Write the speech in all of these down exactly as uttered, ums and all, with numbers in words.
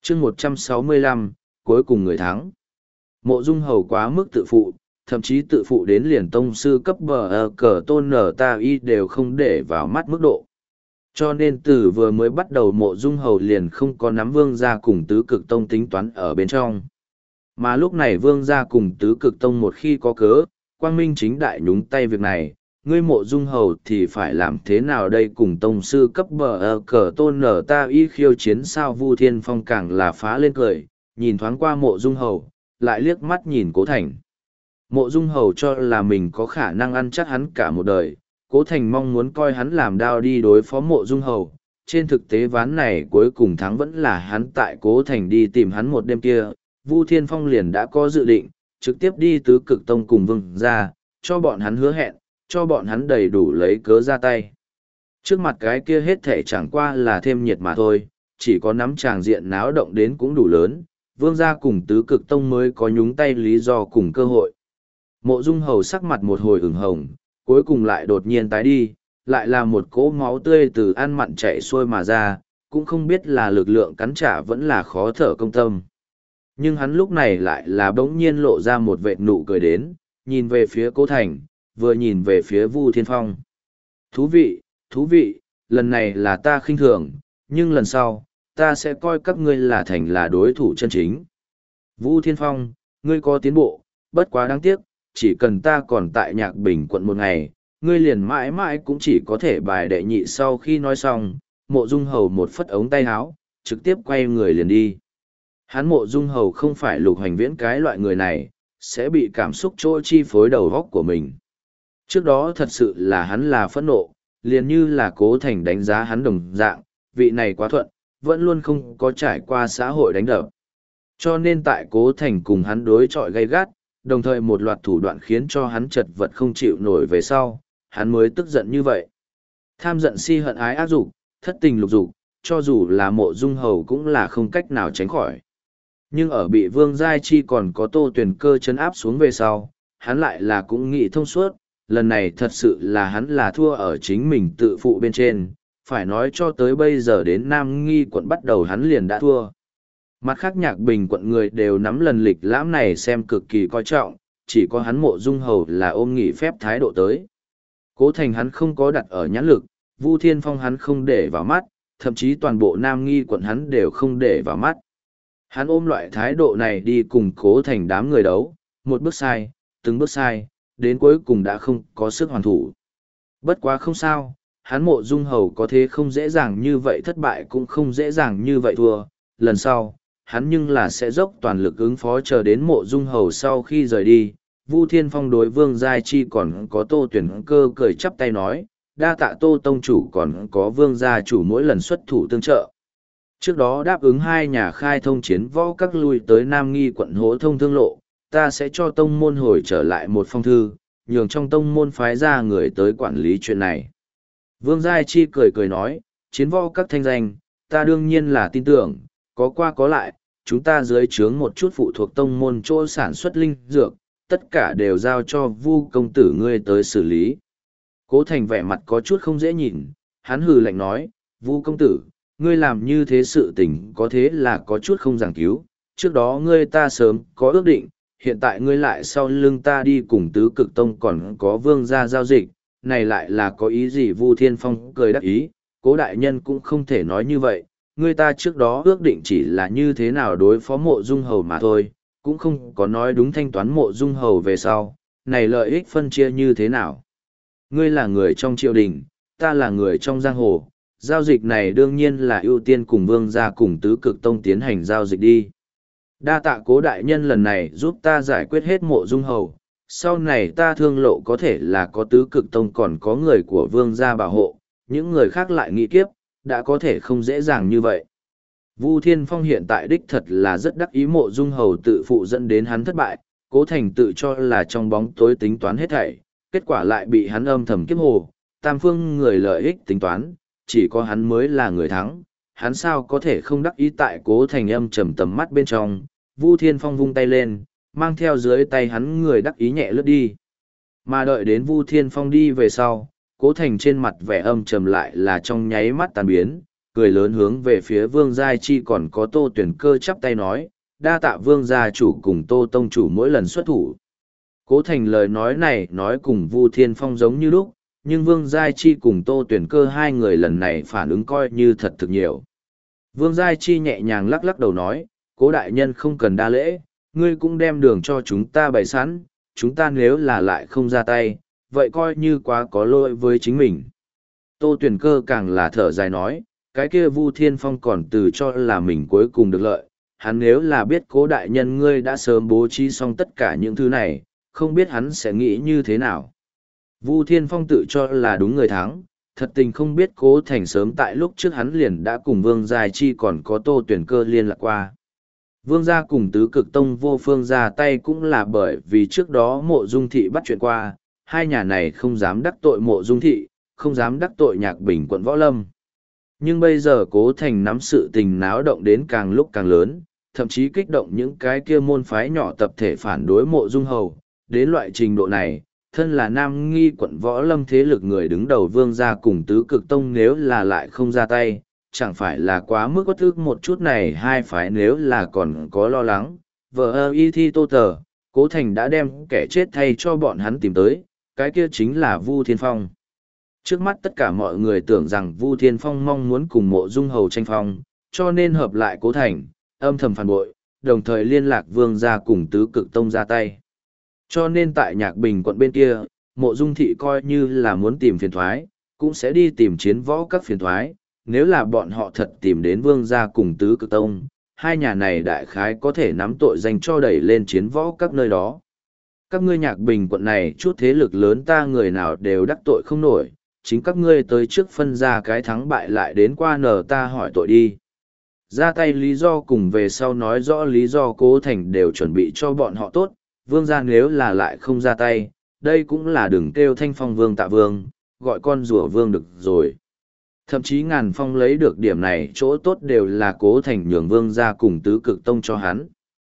chương một trăm sáu mươi lăm, cuối cùng người thắng. Mộ Dung Hầu quá mức tự phụ, thậm chí tự phụ đến liền tông sư cấp bờ ờ, cờ tôn nở ta y đều không để vào mắt mức độ. Cho nên từ vừa mới bắt đầu Mộ Dung Hầu liền không có nắm Vương gia cùng tứ cực tông tính toán ở bên trong. Mà lúc này Vương gia cùng tứ cực tông một khi có cớ, quang minh chính đại nhúng tay việc này, ngươi Mộ Dung Hầu thì phải làm thế nào đây cùng tông sư cấp bờ ờ, cờ tôn nở ta y khiêu chiến sao. Vu Thiên Phong càng là phá lên cười, nhìn thoáng qua Mộ Dung Hầu, lại liếc mắt nhìn Cố Thành. Mộ Dung Hầu cho là mình có khả năng ăn chắc hắn cả một đời, Cố Thành mong muốn coi hắn làm đao đi đối phó Mộ Dung Hầu. Trên thực tế ván này cuối cùng thắng vẫn là hắn, tại Cố Thành đi tìm hắn một đêm kia, Vu Thiên Phong liền đã có dự định, trực tiếp đi tứ cực tông cùng Vương gia, cho bọn hắn hứa hẹn, cho bọn hắn đầy đủ lấy cớ ra tay. Trước mặt cái kia hết thể chẳng qua là thêm nhiệt mà thôi, chỉ có nắm tràng diện náo động đến cũng đủ lớn, Vương gia cùng tứ cực tông mới có nhúng tay lý do cùng cơ hội. Mộ Dung Hầu sắc mặt một hồi ửng hồng, cuối cùng lại đột nhiên tái đi, lại là một cỗ máu tươi từ ăn mặn chảy xuôi mà ra, cũng không biết là lực lượng cắn trả vẫn là khó thở công tâm. Nhưng hắn lúc này lại là bỗng nhiên lộ ra một vệt nụ cười đến, nhìn về phía Cố Thành, vừa nhìn về phía Vu Thiên Phong. Thú vị, thú vị, lần này là ta khinh thường, nhưng lần sau, ta sẽ coi các ngươi là thành là đối thủ chân chính. Vu Thiên Phong, ngươi có tiến bộ, bất quá đáng tiếc, chỉ cần ta còn tại Nhạc Bình quận một ngày, ngươi liền mãi mãi cũng chỉ có thể bài đệ nhị. Sau khi nói xong, Mộ Dung Hầu một phất ống tay áo, trực tiếp quay người liền đi. Hắn Mộ Dung Hầu không phải Lục Hoành Viễn cái loại người này, sẽ bị cảm xúc trôi chi phối đầu góc của mình. Trước đó thật sự là hắn là phẫn nộ, liền như là Cố Thành đánh giá hắn đồng dạng, vị này quá thuận, vẫn luôn không có trải qua xã hội đánh đập. Cho nên tại Cố Thành cùng hắn đối chọi gay gắt, đồng thời một loạt thủ đoạn khiến cho hắn chật vật không chịu nổi về sau, hắn mới tức giận như vậy. Tham giận si hận ái ác dục, thất tình lục dục, cho dù là Mộ Dung Hầu cũng là không cách nào tránh khỏi. Nhưng ở bị Vương Giai Chi còn có Tô Tuyền Cơ chấn áp xuống về sau, hắn lại là cũng nghĩ thông suốt, lần này thật sự là hắn là thua ở chính mình tự phụ bên trên, phải nói cho tới bây giờ đến Nam Nghi quận bắt đầu hắn liền đã thua. Mặt khác Nhạc Bình quận người đều nắm lần lịch lãm này xem cực kỳ coi trọng, chỉ có hắn Mộ Dung Hầu là ôm nghỉ phép thái độ tới. Cố Thành hắn không có đặt ở nhãn lực, Vu Thiên Phong hắn không để vào mắt, thậm chí toàn bộ Nam Nghi quận hắn đều không để vào mắt. Hắn ôm loại thái độ này đi cùng Cố Thành đám người đấu, một bước sai, từng bước sai, đến cuối cùng đã không có sức hoàn thủ. Bất quá không sao, hắn Mộ Dung Hầu có thế không dễ dàng như vậy thất bại cũng không dễ dàng như vậy thua, lần sau, hắn nhưng là sẽ dốc toàn lực ứng phó chờ đến Mộ Dung Hầu sau khi rời đi. Vu Thiên Phong đối Vương Giai Chi còn có Tô Tuyển Cơ cười chắp tay nói, đa tạ Tô Tông Chủ còn có Vương Gia Chủ mỗi lần xuất thủ tương trợ. Trước đó đáp ứng hai nhà khai thông chiến võ các lui tới Nam Nghi quận hỗ thông thương lộ, ta sẽ cho tông môn hồi trở lại một phong thư, nhường trong tông môn phái ra người tới quản lý chuyện này. Vương Giai Chi cười cười nói, chiến võ các thanh danh, ta đương nhiên là tin tưởng, có qua có lại, chúng ta dưới trướng một chút phụ thuộc tông môn chỗ sản xuất linh dược, tất cả đều giao cho Vu công tử ngươi tới xử lý. Cố Thành vẻ mặt có chút không dễ nhìn, hắn hừ lạnh nói, Vu công tử, ngươi làm như thế sự tình có thế là có chút không giảng cứu, trước đó ngươi ta sớm có ước định, hiện tại ngươi lại sau lưng ta đi cùng tứ cực tông còn có Vương gia giao dịch, này lại là có ý gì? Vu Thiên Phong cười đắc ý, Cố đại nhân cũng không thể nói như vậy, ngươi ta trước đó ước định chỉ là như thế nào đối phó Mộ Dung Hầu mà thôi, cũng không có nói đúng thanh toán Mộ Dung Hầu về sau, này lợi ích phân chia như thế nào. Ngươi là người trong triều đình, ta là người trong giang hồ, giao dịch này đương nhiên là ưu tiên cùng Vương gia cùng tứ cực tông tiến hành giao dịch đi. Đa tạ Cố đại nhân lần này giúp ta giải quyết hết Mộ Dung Hầu, sau này ta thương lộ có thể là có tứ cực tông còn có người của Vương gia bảo hộ, những người khác lại nghĩ kiếp, đã có thể không dễ dàng như vậy. Vu Thiên Phong hiện tại đích thật là rất đắc ý Mộ Dung Hầu tự phụ dẫn đến hắn thất bại, Cố Thành tự cho là trong bóng tối tính toán hết thảy, kết quả lại bị hắn âm thầm kiếp hồ, tam phương người lợi ích tính toán, chỉ có hắn mới là người thắng, hắn sao có thể không đắc ý. Tại Cố Thành âm trầm tầm mắt bên trong, Vu Thiên Phong vung tay lên, mang theo dưới tay hắn người đắc ý nhẹ lướt đi. Mà đợi đến Vu Thiên Phong đi về sau, Cố Thành trên mặt vẻ âm trầm lại là trong nháy mắt tan biến, cười lớn hướng về phía Vương Giai Chi còn có Tô Tuyển Cơ chắp tay nói, đa tạ Vương gia chủ cùng Tô Tông chủ mỗi lần xuất thủ. Cố Thành lời nói này nói cùng Vu Thiên Phong giống như lúc, nhưng Vương Giai Chi cùng Tô Tuyển Cơ hai người lần này phản ứng coi như thật thực nhiều. Vương Giai Chi nhẹ nhàng lắc lắc đầu nói, Cố đại nhân không cần đa lễ, ngươi cũng đem đường cho chúng ta bày sẵn, chúng ta nếu là lại không ra tay, vậy coi như quá có lỗi với chính mình. Tô Tuyển Cơ càng là thở dài nói, cái kia Vu Thiên Phong còn từ cho là mình cuối cùng được lợi, hắn nếu là biết Cố đại nhân ngươi đã sớm bố trí xong tất cả những thứ này, không biết hắn sẽ nghĩ như thế nào. Vu Thiên Phong tự cho là đúng người thắng, thật tình không biết Cố Thành sớm tại lúc trước hắn liền đã cùng Vương Giai Chi còn có Tô Tuyển Cơ liên lạc qua. Vương gia cùng tứ cực tông vô phương ra tay cũng là bởi vì trước đó mộ dung thị bắt chuyện qua, hai nhà này không dám đắc tội mộ dung thị, không dám đắc tội Nhạc Bình quận Võ Lâm. Nhưng bây giờ Cố Thành nắm sự tình náo động đến càng lúc càng lớn, thậm chí kích động những cái kia môn phái nhỏ tập thể phản đối mộ dung hầu, đến loại trình độ này, thân là Nam Nghi quận Võ Lâm thế lực người đứng đầu Vương gia cùng tứ cực tông nếu là lại không ra tay, chẳng phải là quá mức có thức một chút này hai phái nếu là còn có lo lắng. Vợ ơ y thi tô tờ, Cố Thành đã đem kẻ chết thay cho bọn hắn tìm tới, cái kia chính là Vu Thiên Phong. Trước mắt tất cả mọi người tưởng rằng Vu Thiên Phong mong muốn cùng mộ dung hầu tranh phong, cho nên hợp lại Cố Thành, âm thầm phản bội, đồng thời liên lạc Vương gia cùng tứ cực tông ra tay. Cho nên tại Nhạc Bình quận bên kia, mộ dung thị coi như là muốn tìm phiền thoái, cũng sẽ đi tìm chiến võ các phiền thoái. Nếu là bọn họ thật tìm đến Vương gia cùng tứ cực tông, hai nhà này đại khái có thể nắm tội danh cho đẩy lên chiến võ các nơi đó. Các ngươi Nhạc Bình quận này chút thế lực lớn ta người nào đều đắc tội không nổi, chính các ngươi tới trước phân ra cái thắng bại lại đến qua nờ ta hỏi tội đi. Ra tay lý do cùng về sau nói rõ lý do Cố Thành đều chuẩn bị cho bọn họ tốt, Vương gia nếu là lại không ra tay, đây cũng là đừng kêu Thanh Phong Vương Tạ Vương, gọi con rùa Vương được rồi. Thậm chí Ngàn Phong lấy được điểm này chỗ tốt đều là Cố Thành nhường Vương gia cùng tứ cực tông cho hắn.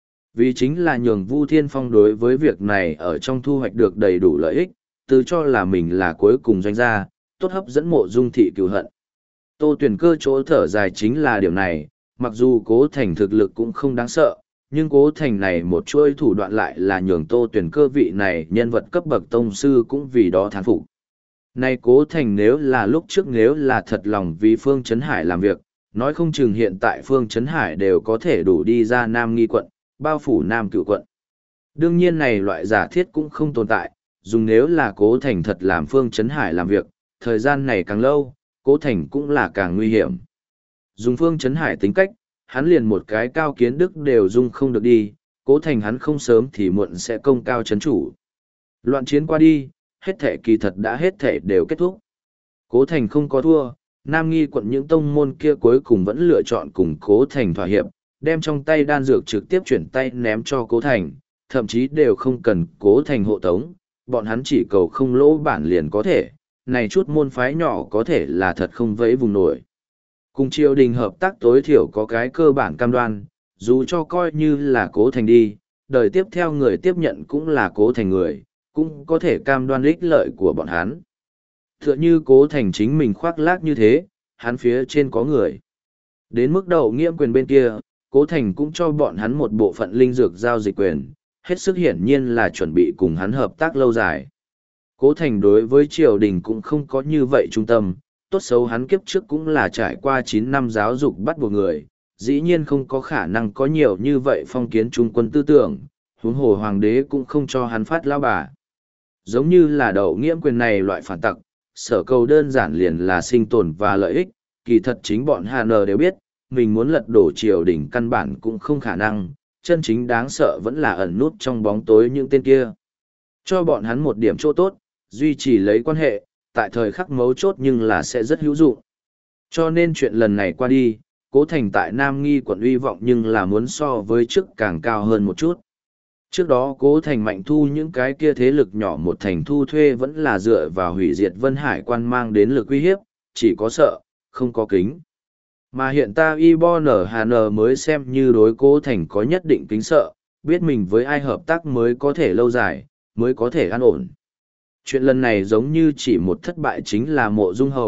Vì chính là nhường Vu Thiên Phong đối với việc này ở trong thu hoạch được đầy đủ lợi ích, từ cho là mình là cuối cùng doanh gia, tốt hấp dẫn mộ dung thị cừu hận. Tô Tuyển Cơ chỗ thở dài chính là điểm này, mặc dù Cố Thành thực lực cũng không đáng sợ, nhưng Cố Thành này một chuỗi thủ đoạn lại là nhường Tô Tuyển Cơ vị này nhân vật cấp bậc tông sư cũng vì đó thán phục. Này Cố Thành nếu là lúc trước nếu là thật lòng vì Phương Trấn Hải làm việc, nói không chừng hiện tại Phương Trấn Hải đều có thể đủ đi ra Nam Nghi quận, bao phủ Nam Cửu quận. Đương nhiên này loại giả thiết cũng không tồn tại, dùng nếu là Cố Thành thật làm Phương Trấn Hải làm việc, thời gian này càng lâu, Cố Thành cũng là càng nguy hiểm. Dùng Phương Trấn Hải tính cách, hắn liền một cái cao kiến đức đều dung không được đi, Cố Thành hắn không sớm thì muộn sẽ công cao chấn chủ. Loạn chiến qua đi, hết thể kỳ thật đã hết thể đều kết thúc. Cố Thành không có thua, Nam Nghi quận những tông môn kia cuối cùng vẫn lựa chọn cùng Cố Thành thỏa hiệp, đem trong tay đan dược trực tiếp chuyển tay ném cho Cố Thành, thậm chí đều không cần Cố Thành hộ tống, bọn hắn chỉ cầu không lỗ bản liền có thể, này chút môn phái nhỏ có thể là thật không vẫy vùng nổi. Cùng triều đình hợp tác tối thiểu có cái cơ bản cam đoan, dù cho coi như là Cố Thành đi, đời tiếp theo người tiếp nhận cũng là Cố Thành người, cũng có thể cam đoan ích lợi của bọn hắn. Tựa như Cố Thành chính mình khoác lác như thế, hắn phía trên có người. Đến mức đầu nghiễm quyền bên kia, Cố Thành cũng cho bọn hắn một bộ phận linh dược giao dịch quyền, hết sức hiển nhiên là chuẩn bị cùng hắn hợp tác lâu dài. Cố Thành đối với triều đình cũng không có như vậy trung tâm, tốt xấu hắn kiếp trước cũng là trải qua chín năm giáo dục bắt buộc người, dĩ nhiên không có khả năng có nhiều như vậy phong kiến trung quân tư tưởng, huống hồ hoàng đế cũng không cho hắn phát lao bà. Giống như là đậu nghiễm quyền này loại phản tặc, sở cầu đơn giản liền là sinh tồn và lợi ích, kỳ thật chính bọn Hà Nờ đều biết, mình muốn lật đổ triều đình căn bản cũng không khả năng, chân chính đáng sợ vẫn là ẩn nút trong bóng tối những tên kia. Cho bọn hắn một điểm chỗ tốt, duy trì lấy quan hệ, tại thời khắc mấu chốt nhưng là sẽ rất hữu dụng. Cho nên chuyện lần này qua đi, Cố Thành tại Nam Nghi quận uy vọng nhưng là muốn so với trước càng cao hơn một chút. Trước đó Cố Thành mạnh thu những cái kia thế lực nhỏ một thành thu thuê vẫn là dựa vào hủy diệt Vân Hải quan mang đến lực uy hiếp, chỉ có sợ, không có kính. Mà hiện ta y bo nở hà nờ mới xem như đối Cố Thành có nhất định kính sợ, biết mình với ai hợp tác mới có thể lâu dài, mới có thể an ổn. Chuyện lần này giống như chỉ một thất bại chính là mộ dung hầu,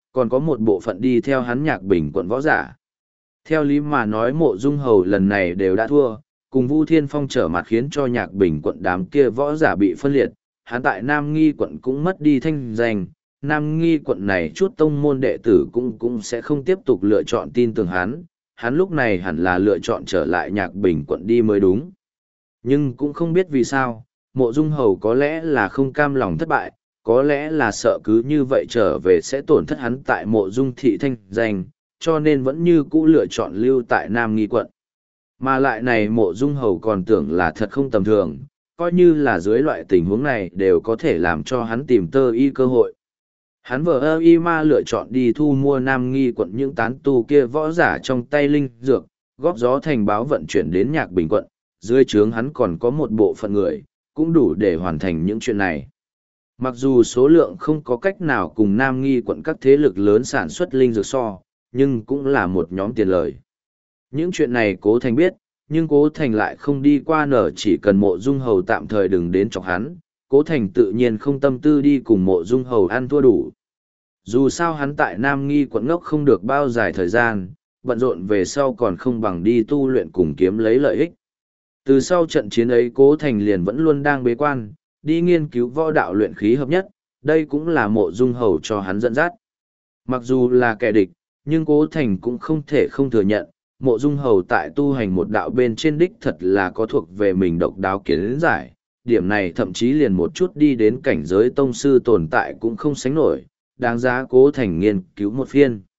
còn có một bộ phận đi theo hắn Nhạc Bình quận võ giả. Theo lý mà nói Mộ Dung Hầu lần này đều đã thua, cùng Vu Thiên Phong trở mặt khiến cho Nhạc Bình quận đám kia võ giả bị phân liệt, hắn tại Nam Nghi quận cũng mất đi thanh danh, Nam Nghi quận này chút tông môn đệ tử cũng cũng sẽ không tiếp tục lựa chọn tin tưởng hắn, hắn lúc này hẳn là lựa chọn trở lại Nhạc Bình quận đi mới đúng. Nhưng cũng không biết vì sao, Mộ Dung Hầu có lẽ là không cam lòng thất bại, có lẽ là sợ cứ như vậy trở về sẽ tổn thất hắn tại Mộ Dung thị thanh danh, cho nên vẫn như cũ lựa chọn lưu tại Nam Nghi quận. Mà lại này Mộ Dung Hầu còn tưởng là thật không tầm thường, coi như là dưới loại tình huống này đều có thể làm cho hắn tìm tơ y cơ hội. Hắn vờ ơ y ma lựa chọn đi thu mua Nam Nghi quận những tán tu kia võ giả trong tay linh dược, góp gió thành báo vận chuyển đến Nhạc Bình quận, dưới trướng hắn còn có một bộ phận người, cũng đủ để hoàn thành những chuyện này. Mặc dù số lượng không có cách nào cùng Nam Nghi quận các thế lực lớn sản xuất linh dược so, nhưng cũng là một nhóm tiền lời. Những chuyện này Cố Thành biết, nhưng Cố Thành lại không đi qua nở, chỉ cần Mộ Dung Hầu tạm thời đừng đến chọc hắn, Cố Thành tự nhiên không tâm tư đi cùng Mộ Dung Hầu ăn thua đủ. Dù sao hắn tại Nam Nghi quận ngốc không được bao dài thời gian, bận rộn về sau còn không bằng đi tu luyện cùng kiếm lấy lợi ích. Từ sau trận chiến ấy Cố Thành liền vẫn luôn đang bế quan, đi nghiên cứu võ đạo luyện khí hợp nhất, đây cũng là Mộ Dung Hầu cho hắn dẫn dắt. Mặc dù là kẻ địch, nhưng Cố Thành cũng không thể không thừa nhận, Mộ Dung Hầu tại tu hành một đạo bên trên đích thật là có thuộc về mình độc đáo kiến giải, điểm này thậm chí liền một chút đi đến cảnh giới tông sư tồn tại cũng không sánh nổi, đáng giá Cố Thành nghiên cứu một phiên.